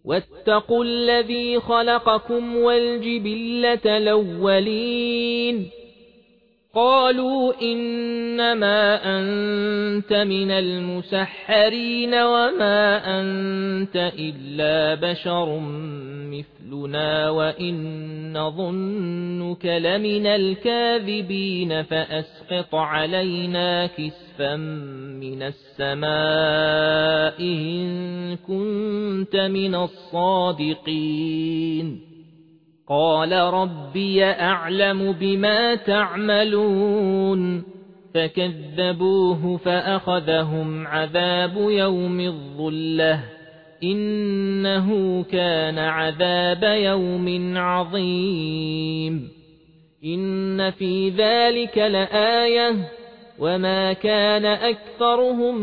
واتقوا الذي خلقكم والجبلة الأولين قالوا إنما أنت من المسحرين وما أنت إلا بشر مثلنا وإن نظنك لمن الكاذبين فأسقط علينا كسفا من السماء إن كنت من الصادقين قال ربي أعلم بما تعملون فكذبوه فأخذهم عذاب يوم الظلة إنه كان عذاب يوم عظيم إن في ذلك لآية وما كان أكثرهم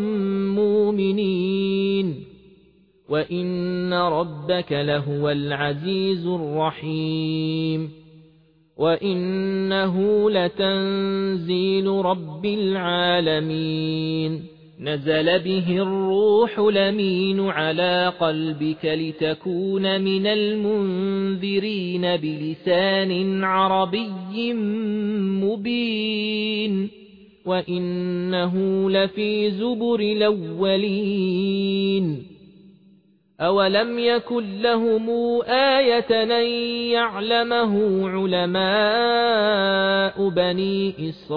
مؤمنين وإن ربك لهو العزيز الرحيم وإنه لتنزيل رب العالمين نزل به الروح الأمين على قلبك لتكون من المنذرين بلسان عربي مبين وإنه لفي زبر الأولين أولم يكن لهم آية أن يعلمه علماء بني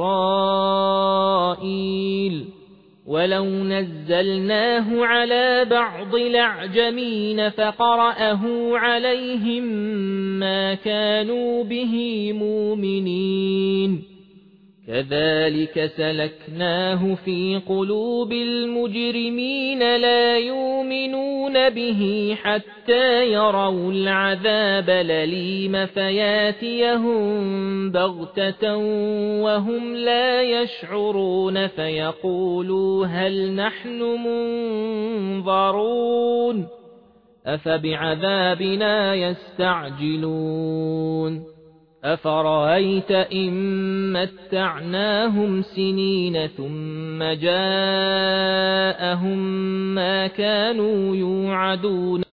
إسرائيل ولو نزلناه على بعض الأعجمين فقرأه عليهم ما كانوا به مؤمنين كذلك سلكناه في قلوب المجرمين لا يؤمنون به حتى يروا العذاب الأليم فياتيهم بغتة وهم لا يشعرون فيقولوا هل نحن منظرون أفبعذابنا يستعجلون أفرأيت إن متعناهم سنين ثم جاءهم ما كانوا يوعدون